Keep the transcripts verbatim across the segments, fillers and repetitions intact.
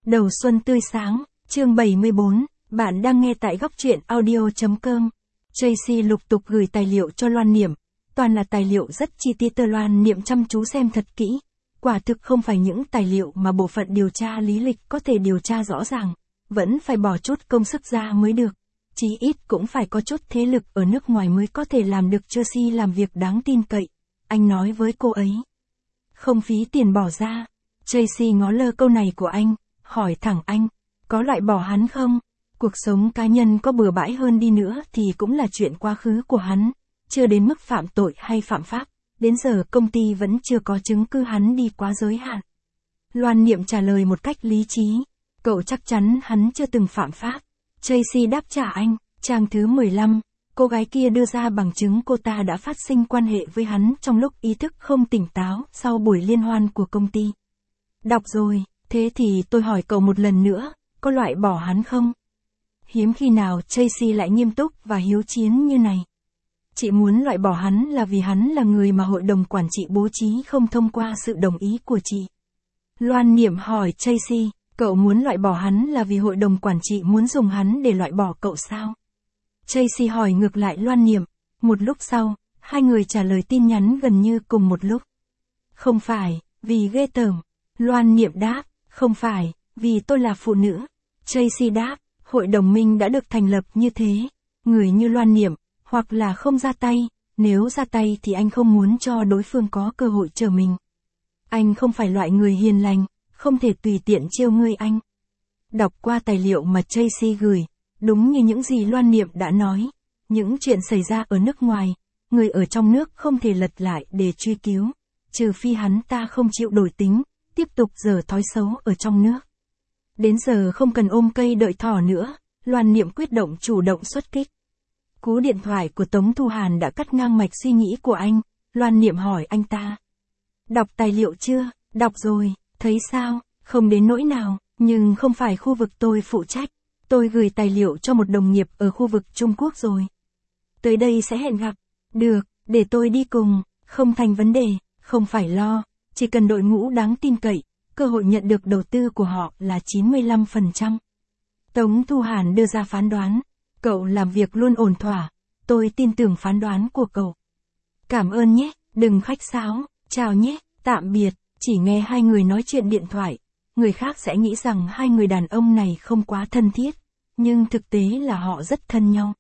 Đầu xuân tươi sáng, chương bảy mươi bốn, bạn đang nghe tại góc truyện audio chấm com. Tracy lục tục gửi tài liệu cho Loan Niệm, toàn là tài liệu rất chi tiết. Tờ Loan Niệm chăm chú xem thật kỹ, quả thực không phải những tài liệu mà bộ phận điều tra lý lịch có thể điều tra rõ ràng, vẫn phải bỏ chút công sức ra mới được. Chí ít cũng phải có chút thế lực ở nước ngoài mới có thể làm được Tracy làm việc đáng tin cậy, anh nói với cô ấy. Không phí tiền bỏ ra. Tracy ngó lơ câu này của anh, hỏi thẳng anh, có loại bỏ hắn không? Cuộc sống cá nhân có bừa bãi hơn đi nữa thì cũng là chuyện quá khứ của hắn, chưa đến mức phạm tội hay phạm pháp, đến giờ công ty vẫn chưa có chứng cứ hắn đi quá giới hạn. Loan Niệm trả lời một cách lý trí, cậu chắc chắn hắn chưa từng phạm pháp. Tracy đáp trả anh, trang thứ mười lăm, cô gái kia đưa ra bằng chứng cô ta đã phát sinh quan hệ với hắn trong lúc ý thức không tỉnh táo sau buổi liên hoan của công ty. Đọc rồi, thế thì tôi hỏi cậu một lần nữa, có loại bỏ hắn không? Hiếm khi nào Tracy lại nghiêm túc và hiếu chiến như này. Chị muốn loại bỏ hắn là vì hắn là người mà hội đồng quản trị bố trí không thông qua sự đồng ý của chị. Loan Niệm hỏi Tracy, cậu muốn loại bỏ hắn là vì hội đồng quản trị muốn dùng hắn để loại bỏ cậu sao? Tracy hỏi ngược lại Loan Niệm. Một lúc sau, hai người trả lời tin nhắn gần như cùng một lúc. Không phải, vì ghê tởm. Loan Niệm đáp, không phải, vì tôi là phụ nữ. Tracy đáp, hội đồng minh đã được thành lập như thế. Người như Loan Niệm, hoặc là không ra tay, nếu ra tay thì anh không muốn cho đối phương có cơ hội chờ mình. Anh không phải loại người hiền lành, không thể tùy tiện trêu ngươi anh. Đọc qua tài liệu mà Tracy gửi, đúng như những gì Loan Niệm đã nói, những chuyện xảy ra ở nước ngoài, người ở trong nước không thể lật lại để truy cứu, trừ phi hắn ta không chịu đổi tính, tiếp tục giở thói xấu ở trong nước. Đến giờ không cần ôm cây đợi thỏ nữa, Loan Niệm quyết động chủ động xuất kích. Cú điện thoại của Tống Thu Hàn đã cắt ngang mạch suy nghĩ của anh, Loan Niệm hỏi anh ta. Đọc tài liệu chưa? Đọc rồi, thấy sao? Không đến nỗi nào, nhưng không phải khu vực tôi phụ trách. Tôi gửi tài liệu cho một đồng nghiệp ở khu vực Trung Quốc rồi. Tới đây sẽ hẹn gặp. Được, để tôi đi cùng, không thành vấn đề, không phải lo, chỉ cần đội ngũ đáng tin cậy, cơ hội nhận được đầu tư của họ là chín mươi lăm phần trăm. Tống Thu Hàn đưa ra phán đoán, cậu làm việc luôn ổn thỏa, tôi tin tưởng phán đoán của cậu. Cảm ơn nhé, đừng khách sáo, chào nhé, tạm biệt. Chỉ nghe hai người nói chuyện điện thoại, người khác sẽ nghĩ rằng hai người đàn ông này không quá thân thiết, nhưng thực tế là họ rất thân nhau.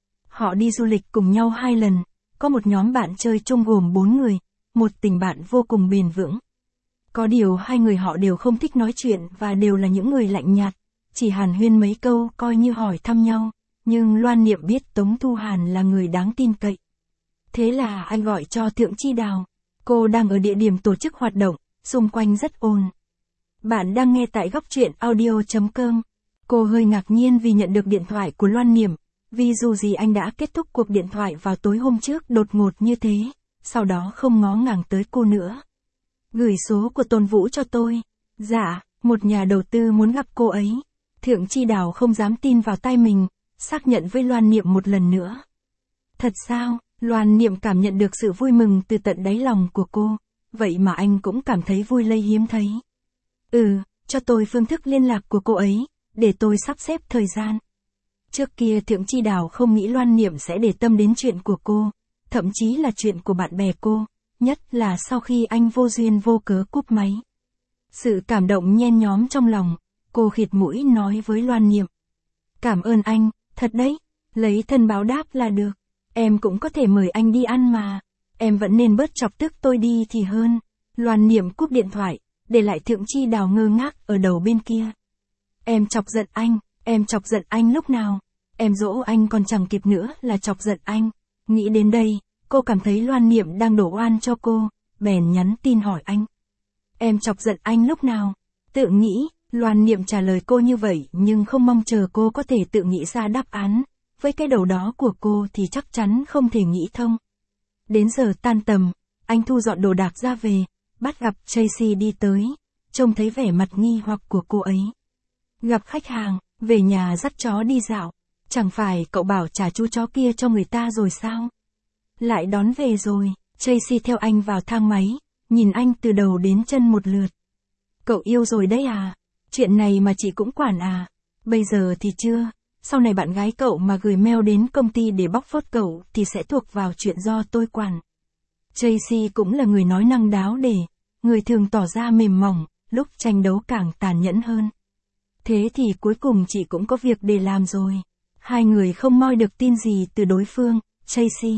Họ đi du lịch cùng nhau hai lần, có một nhóm bạn chơi chung gồm bốn người, một tình bạn vô cùng bền vững. Có điều hai người họ đều không thích nói chuyện và đều là những người lạnh nhạt, chỉ hàn huyên mấy câu coi như hỏi thăm nhau, nhưng Loan Niệm biết Tống Thu Hàn là người đáng tin cậy. Thế là anh gọi cho Thượng Chi Đào, cô đang ở địa điểm tổ chức hoạt động, xung quanh rất ồn. Bạn đang nghe tại góc truyện audio chấm com. Cô hơi ngạc nhiên vì nhận được điện thoại của Loan Niệm, vì dù gì anh đã kết thúc cuộc điện thoại vào tối hôm trước đột ngột như thế, sau đó không ngó ngàng tới cô nữa. Gửi số của Tôn Vũ cho tôi. Dạ, một nhà đầu tư muốn gặp cô ấy. Thượng Chi Đào không dám tin vào tai mình, xác nhận với Loan Niệm một lần nữa. Thật sao? Loan Niệm cảm nhận được sự vui mừng từ tận đáy lòng của cô, vậy mà anh cũng cảm thấy vui lây hiếm thấy. Ừ, cho tôi phương thức liên lạc của cô ấy, để tôi sắp xếp thời gian. Trước kia Thượng Chi Đào không nghĩ Loan Niệm sẽ để tâm đến chuyện của cô, thậm chí là chuyện của bạn bè cô, nhất là sau khi anh vô duyên vô cớ cúp máy. Sự cảm động nhen nhóm trong lòng, cô khịt mũi nói với Loan Niệm. Cảm ơn anh, thật đấy, lấy thân báo đáp là được. Em cũng có thể mời anh đi ăn mà, em vẫn nên bớt chọc tức tôi đi thì hơn. Loan Niệm cúp điện thoại, để lại Thượng Chi Đào ngơ ngác ở đầu bên kia. Em chọc giận anh, em chọc giận anh lúc nào? Em dỗ anh còn chẳng kịp nữa là chọc giận anh. Nghĩ đến đây, cô cảm thấy Loan Niệm đang đổ oan cho cô, bèn nhắn tin hỏi anh. Em chọc giận anh lúc nào? Tự nghĩ, Loan Niệm trả lời cô như vậy nhưng không mong chờ cô có thể tự nghĩ ra đáp án. Với cái đầu đó của cô thì chắc chắn không thể nghĩ thông. Đến giờ tan tầm, anh thu dọn đồ đạc ra về, bắt gặp Tracy đi tới, trông thấy vẻ mặt nghi hoặc của cô ấy. Gặp khách hàng, về nhà dắt chó đi dạo, chẳng phải cậu bảo trả chú chó kia cho người ta rồi sao? Lại đón về rồi, Tracy theo anh vào thang máy, nhìn anh từ đầu đến chân một lượt. Cậu yêu rồi đấy à? Chuyện này mà chị cũng quản à? Bây giờ thì chưa, sau này bạn gái cậu mà gửi mail đến công ty để bóc phốt cậu thì sẽ thuộc vào chuyện do tôi quản. Tracy cũng là người nói năng đáo để, người thường tỏ ra mềm mỏng, lúc tranh đấu càng tàn nhẫn hơn. Thế thì cuối cùng chị cũng có việc để làm rồi. Hai người không moi được tin gì từ đối phương, Tracy.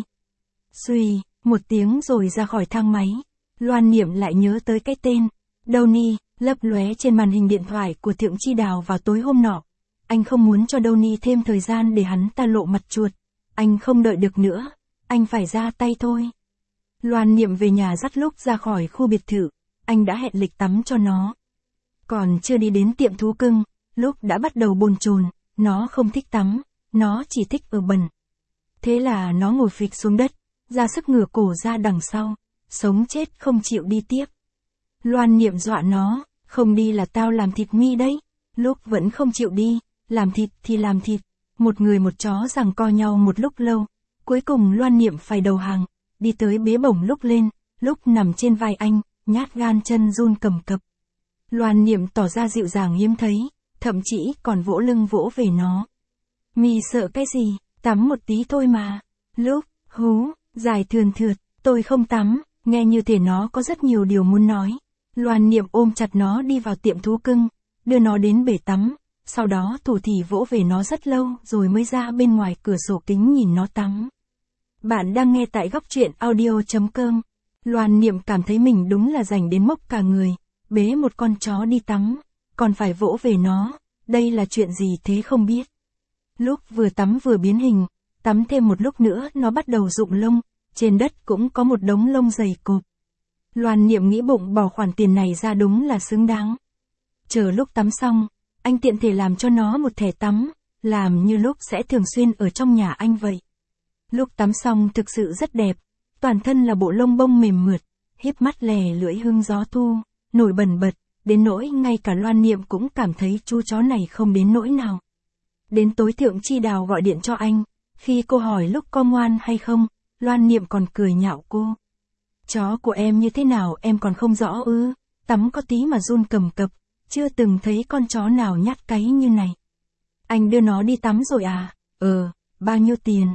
Suy, một tiếng rồi ra khỏi thang máy. Loan Niệm lại nhớ tới cái tên, Donnie, lấp lóe trên màn hình điện thoại của Thượng Chi Đào vào tối hôm nọ. Anh không muốn cho Donnie thêm thời gian để hắn ta lộ mặt chuột. Anh không đợi được nữa, anh phải ra tay thôi. Loan Niệm về nhà dắt lúc ra khỏi khu biệt thự, anh đã hẹn lịch tắm cho nó. Còn chưa đi đến tiệm thú cưng, lúc đã bắt đầu bồn chồn, nó không thích tắm, nó chỉ thích ở bẩn. Thế là nó ngồi phịch xuống đất, ra sức ngửa cổ ra đằng sau, sống chết không chịu đi tiếp. Loan Niệm dọa nó, không đi là tao làm thịt mi đấy. Lúc vẫn không chịu đi, làm thịt thì làm thịt. Một người một chó giằng co nhau một lúc lâu, cuối cùng Loan Niệm phải đầu hàng, đi tới bế bổng lúc lên, lúc nằm trên vai anh, nhát gan chân run cầm cập. Loan Niệm tỏ ra dịu dàng hiếm thấy, thậm chí còn vỗ lưng vỗ về nó. Mi sợ cái gì, tắm một tí thôi mà. Lúc, hú, dài thườn thượt, tôi không tắm, nghe như thể nó có rất nhiều điều muốn nói. Loan Niệm ôm chặt nó đi vào tiệm thú cưng, đưa nó đến bể tắm, sau đó thủ thỉ vỗ về nó rất lâu rồi mới ra bên ngoài cửa sổ kính nhìn nó tắm. Bạn đang nghe tại góc truyện audio chấm com. Loan Niệm cảm thấy mình đúng là rảnh đến mốc cả người, bế một con chó đi tắm, còn phải vỗ về nó, đây là chuyện gì thế không biết. Lúc vừa tắm vừa biến hình, tắm thêm một lúc nữa nó bắt đầu rụng lông, trên đất cũng có một đống lông dày cộp. Loan Niệm nghĩ bụng bỏ khoản tiền này ra đúng là xứng đáng. Chờ lúc tắm xong, anh tiện thể làm cho nó một thẻ tắm, làm như lúc sẽ thường xuyên ở trong nhà anh vậy. Lúc tắm xong thực sự rất đẹp, toàn thân là bộ lông bông mềm mượt, híp mắt lè lưỡi hương gió thu, nổi bần bật, đến nỗi ngay cả Loan Niệm cũng cảm thấy chú chó này không đến nỗi nào. Đến tối Thượng Chi Đào gọi điện cho anh, khi cô hỏi lúc có ngoan hay không, Loan Niệm còn cười nhạo cô. Chó của em như thế nào em còn không rõ ư, tắm có tí mà run cầm cập, chưa từng thấy con chó nào nhát cáy như này. Anh đưa nó đi tắm rồi à? Ờ, bao nhiêu tiền?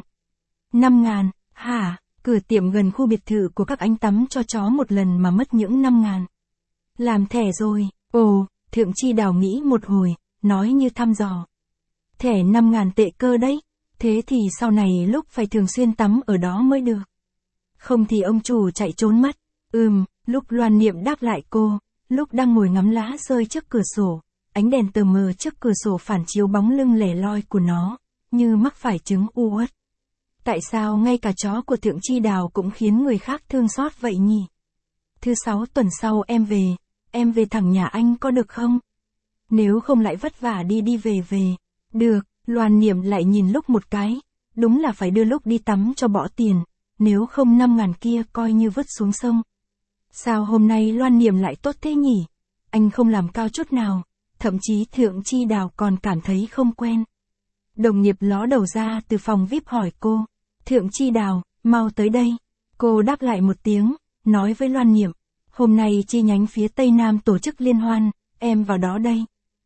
Năm ngàn, hả? Cửa tiệm gần khu biệt thự của các anh tắm cho chó một lần mà mất những năm ngàn. Làm thẻ rồi, ồ, Thượng Chi Đào nghĩ một hồi, nói như thăm dò. Thẻ năm ngàn tệ cơ đấy, thế thì sau này lúc phải thường xuyên tắm ở đó mới được. Không thì ông chủ chạy trốn mất. Ừm, lúc Loan Niệm đáp lại cô, lúc đang ngồi ngắm lá rơi trước cửa sổ, ánh đèn tờ mờ trước cửa sổ phản chiếu bóng lưng lẻ loi của nó, như mắc phải chứng u uất. Tại sao ngay cả chó của Thượng Chi Đào cũng khiến người khác thương xót vậy nhỉ? Thứ sáu tuần sau em về, em về thẳng nhà anh có được không? Nếu không lại vất vả đi đi về về. Được, Loan Niệm lại nhìn lúc một cái, đúng là phải đưa lúc đi tắm cho bỏ tiền, nếu không năm ngàn kia coi như vứt xuống sông. Sao hôm nay Loan Niệm lại tốt thế nhỉ? Anh không làm cao chút nào, thậm chí Thượng Chi Đào còn cảm thấy không quen. Đồng nghiệp ló đầu ra từ phòng vi ai pi hỏi cô, Thượng Chi Đào, mau tới đây. Cô đáp lại một tiếng, nói với Loan Niệm, hôm nay chi nhánh phía Tây Nam tổ chức liên hoan, em vào đó đây.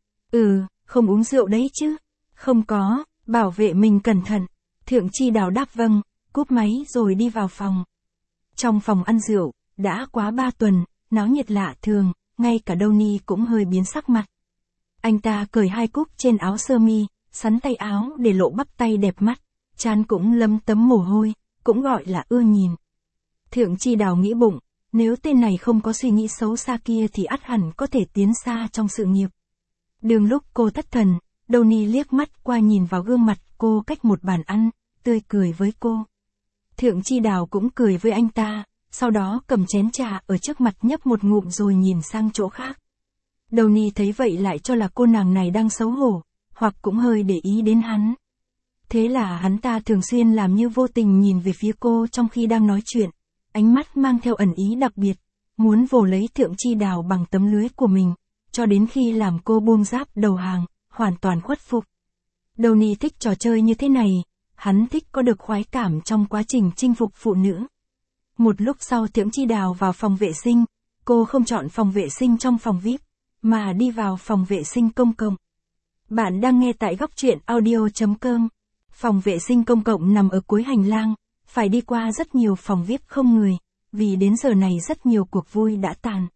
Ừ, không uống rượu đấy chứ? Không có, bảo vệ mình cẩn thận. Thượng Chi Đào đáp vâng, cúp máy rồi đi vào phòng. Trong phòng ăn rượu, đã quá ba tuần, náo nhiệt lạ thường, ngay cả Donnie cũng hơi biến sắc mặt. Anh ta cởi hai cúc trên áo sơ mi, sắn tay áo để lộ bắp tay đẹp mắt, trán cũng lấm tấm mồ hôi, cũng gọi là ưa nhìn. Thượng Chi Đào nghĩ bụng, nếu tên này không có suy nghĩ xấu xa kia thì ắt hẳn có thể tiến xa trong sự nghiệp. Đường lúc cô thất thần, Donnie liếc mắt qua nhìn vào gương mặt cô cách một bàn ăn, tươi cười với cô. Thượng Chi Đào cũng cười với anh ta, sau đó cầm chén trà ở trước mặt nhấp một ngụm rồi nhìn sang chỗ khác. Donnie thấy vậy lại cho là cô nàng này đang xấu hổ, hoặc cũng hơi để ý đến hắn. Thế là hắn ta thường xuyên làm như vô tình nhìn về phía cô trong khi đang nói chuyện, ánh mắt mang theo ẩn ý đặc biệt, muốn vồ lấy Thượng Chi Đào bằng tấm lưới của mình, cho đến khi làm cô buông giáp đầu hàng, hoàn toàn khuất phục. Donnie thích trò chơi như thế này, hắn thích có được khoái cảm trong quá trình chinh phục phụ nữ. Một lúc sau Thượng Chi Đào vào phòng vệ sinh, cô không chọn phòng vệ sinh trong phòng vi ai pi, mà đi vào phòng vệ sinh công cộng. Bạn đang nghe tại góc truyện audio chấm com. Phòng vệ sinh công cộng nằm ở cuối hành lang, phải đi qua rất nhiều phòng vi ai pi không người, vì đến giờ này rất nhiều cuộc vui đã tàn.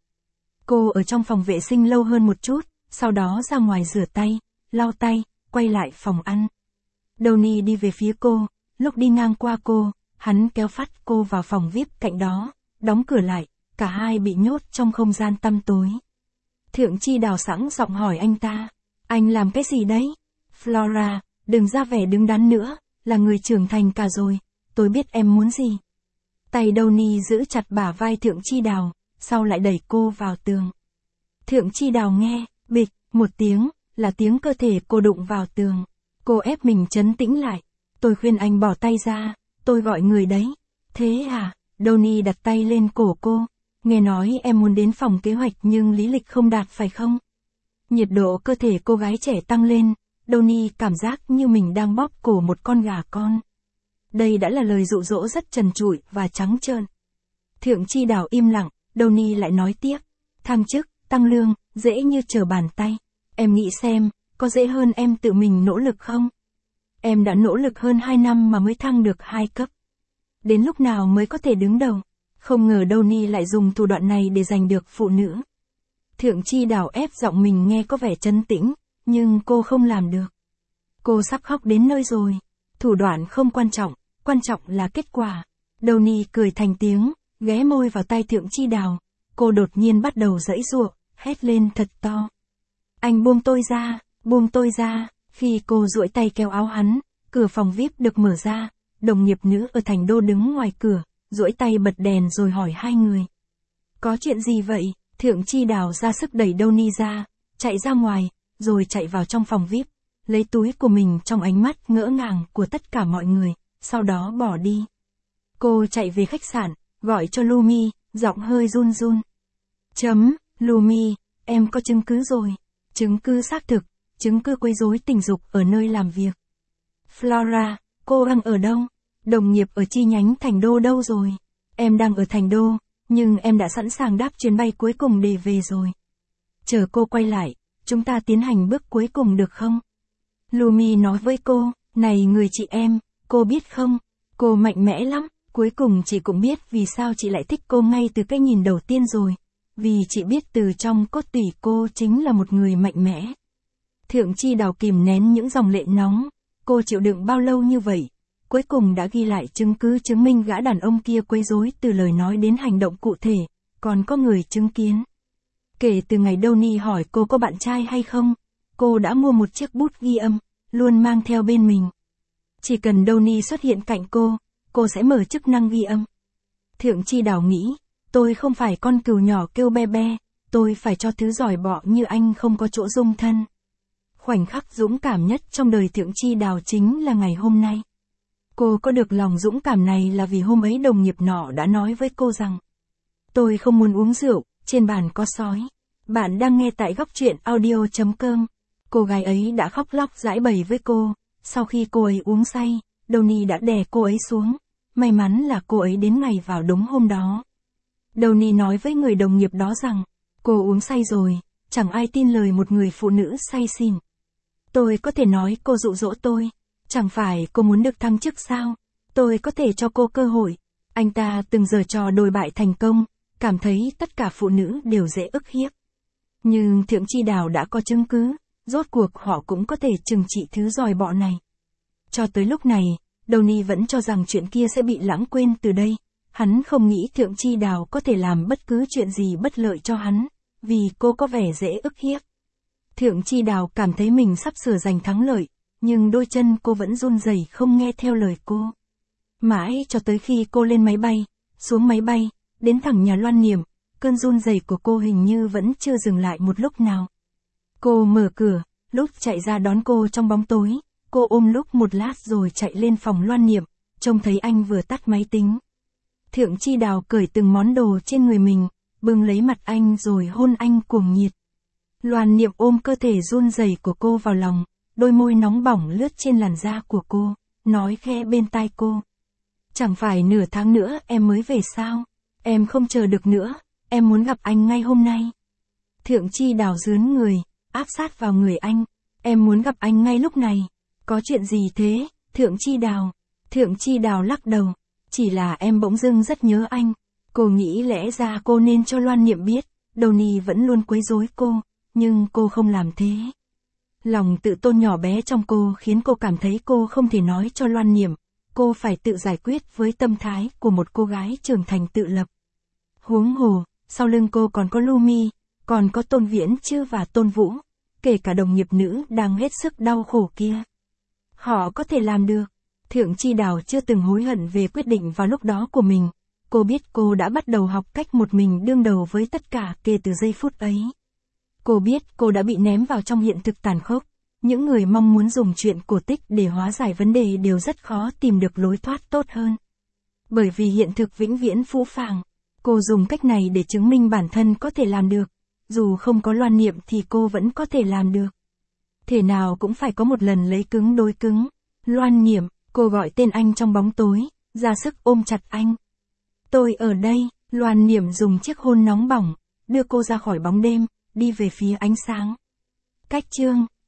Cô ở trong phòng vệ sinh lâu hơn một chút, sau đó ra ngoài rửa tay, lau tay, quay lại phòng ăn. Donnie đi về phía cô, lúc đi ngang qua cô, hắn kéo phát cô vào phòng vi ai pi cạnh đó, đóng cửa lại, cả hai bị nhốt trong không gian tăm tối. Thượng Chi Đào sẵn giọng hỏi anh ta, anh làm cái gì đấy? Flora, đừng ra vẻ đứng đắn nữa, là người trưởng thành cả rồi, tôi biết em muốn gì. Tay Donnie giữ chặt bả vai Thượng Chi Đào, sau lại đẩy cô vào tường. Thượng Chi Đào nghe, bịch, một tiếng, là tiếng cơ thể cô đụng vào tường. Cô ép mình trấn tĩnh lại. Tôi khuyên anh bỏ tay ra, tôi gọi người đấy. Thế à? Donnie đặt tay lên cổ cô. Nghe nói em muốn đến phòng kế hoạch nhưng lý lịch không đạt phải không? Nhiệt độ cơ thể cô gái trẻ tăng lên, Donnie cảm giác như mình đang bóp cổ một con gà con. Đây đã là lời dụ dỗ rất trần trụi và trắng trợn. Thượng Chi Đào im lặng, Donnie lại nói tiếp. Thăng chức, tăng lương, dễ như trở bàn tay. Em nghĩ xem, có dễ hơn em tự mình nỗ lực không? Em đã nỗ lực hơn hai năm mà mới thăng được hai cấp. Đến lúc nào mới có thể đứng đầu? Không ngờ Donnie lại dùng thủ đoạn này để giành được phụ nữ. Thượng Chi Đào ép giọng mình nghe có vẻ trấn tĩnh, nhưng cô không làm được. Cô sắp khóc đến nơi rồi. Thủ đoạn không quan trọng, quan trọng là kết quả. Donnie cười thành tiếng, ghé môi vào tay Thượng Chi Đào. Cô đột nhiên bắt đầu giãy giụa, hét lên thật to. Anh buông tôi ra, buông tôi ra. Khi cô duỗi tay kéo áo hắn, cửa phòng vi ai pi được mở ra. Đồng nghiệp nữ ở Thành Đô đứng ngoài cửa, duỗi tay bật đèn rồi hỏi hai người. Có chuyện gì vậy? Thượng Chi Đào ra sức đẩy Donnie ra, chạy ra ngoài, rồi chạy vào trong phòng vi ai pi, lấy túi của mình trong ánh mắt ngỡ ngàng của tất cả mọi người, sau đó bỏ đi. Cô chạy về khách sạn, gọi cho Lumi, giọng hơi run run. Chấm, Lumi, em có chứng cứ rồi. Chứng cứ xác thực, chứng cứ quấy rối tình dục ở nơi làm việc. Flora, cô đang ở đâu? Đồng nghiệp ở chi nhánh Thành Đô đâu rồi? Em đang ở Thành Đô, nhưng em đã sẵn sàng đáp chuyến bay cuối cùng để về rồi. Chờ cô quay lại, chúng ta tiến hành bước cuối cùng được không? Lumi nói với cô, này người chị em, cô biết không, cô mạnh mẽ lắm, cuối cùng chị cũng biết vì sao chị lại thích cô ngay từ cái nhìn đầu tiên rồi. Vì chị biết từ trong cốt tủy cô chính là một người mạnh mẽ. Thượng Chi Đào kìm nén những dòng lệ nóng, cô chịu đựng bao lâu như vậy, cuối cùng đã ghi lại chứng cứ chứng minh gã đàn ông kia quấy rối từ lời nói đến hành động cụ thể, còn có người chứng kiến. Kể từ ngày Donnie hỏi cô có bạn trai hay không, cô đã mua một chiếc bút ghi âm, luôn mang theo bên mình. Chỉ cần Donnie xuất hiện cạnh cô, cô sẽ mở chức năng ghi âm. Thượng Chi Đào nghĩ, tôi không phải con cừu nhỏ kêu be be, tôi phải cho thứ giỏi bọ như anh không có chỗ dung thân. Khoảnh khắc dũng cảm nhất trong đời Thượng Chi Đào chính là ngày hôm nay. Cô có được lòng dũng cảm này là vì hôm ấy đồng nghiệp nọ đã nói với cô rằng, tôi không muốn uống rượu, trên bàn có sói. Bạn đang nghe tại góc truyện audio chấm com. Cô gái ấy đã khóc lóc giãi bày với cô, sau khi cô ấy uống say, Donnie đã đè cô ấy xuống, may mắn là cô ấy đến ngày vào đúng hôm đó. Donnie nói với người đồng nghiệp đó rằng, cô uống say rồi, chẳng ai tin lời một người phụ nữ say xỉn. Tôi có thể nói cô dụ dỗ tôi, chẳng phải cô muốn được thăng chức sao, tôi có thể cho cô cơ hội. Anh ta từng giở trò đồi bại thành công, cảm thấy tất cả phụ nữ đều dễ ức hiếp. Nhưng Thượng Chi Đào đã có chứng cứ, rốt cuộc họ cũng có thể trừng trị thứ giỏi bọ này. Cho tới lúc này, Donnie vẫn cho rằng chuyện kia sẽ bị lãng quên từ đây. Hắn không nghĩ Thượng Chi Đào có thể làm bất cứ chuyện gì bất lợi cho hắn, vì cô có vẻ dễ ức hiếp. Thượng Chi Đào cảm thấy mình sắp sửa giành thắng lợi, nhưng đôi chân cô vẫn run rẩy không nghe theo lời cô. Mãi cho tới khi cô lên máy bay, xuống máy bay, đến thẳng nhà Loan Niệm, cơn run rẩy của cô hình như vẫn chưa dừng lại một lúc nào. Cô mở cửa, lúc chạy ra đón cô trong bóng tối, cô ôm lúc một lát rồi chạy lên phòng Loan Niệm, trông thấy anh vừa tắt máy tính. Thượng Chi Đào cởi từng món đồ trên người mình, bưng lấy mặt anh rồi hôn anh cuồng nhiệt. Loan Niệm ôm cơ thể run rẩy của cô vào lòng, đôi môi nóng bỏng lướt trên làn da của cô, nói khẽ bên tai cô. Chẳng phải nửa tháng nữa em mới về sao? Em không chờ được nữa, em muốn gặp anh ngay hôm nay. Thượng Chi Đào rướn người, áp sát vào người anh. Em muốn gặp anh ngay lúc này. Có chuyện gì thế, Thượng Chi Đào? Thượng Chi Đào lắc đầu. Chỉ là em bỗng dưng rất nhớ anh. Cô nghĩ lẽ ra cô nên cho Loan Niệm biết, Donnie vẫn luôn quấy rối cô, nhưng cô không làm thế. Lòng tự tôn nhỏ bé trong cô khiến cô cảm thấy cô không thể nói cho Loan Niệm. Cô phải tự giải quyết với tâm thái của một cô gái trưởng thành tự lập. Huống hồ, sau lưng cô còn có Lumi, còn có Tôn Viễn Chư và Tôn Vũ, kể cả đồng nghiệp nữ đang hết sức đau khổ kia. Họ có thể làm được. Thượng Chi Đào chưa từng hối hận về quyết định vào lúc đó của mình. Cô biết cô đã bắt đầu học cách một mình đương đầu với tất cả kể từ giây phút ấy. Cô biết cô đã bị ném vào trong hiện thực tàn khốc. Những người mong muốn dùng chuyện cổ tích để hóa giải vấn đề đều rất khó tìm được lối thoát tốt hơn. Bởi vì hiện thực vĩnh viễn phũ phàng. Cô dùng cách này để chứng minh bản thân có thể làm được. Dù không có Loan Niệm thì cô vẫn có thể làm được. Thể nào cũng phải có một lần lấy cứng đối cứng. Loan Niệm, cô gọi tên anh trong bóng tối, ra sức ôm chặt anh. Tôi ở đây, Loan Niệm dùng chiếc hôn nóng bỏng, đưa cô ra khỏi bóng đêm, đi về phía ánh sáng. Cách chương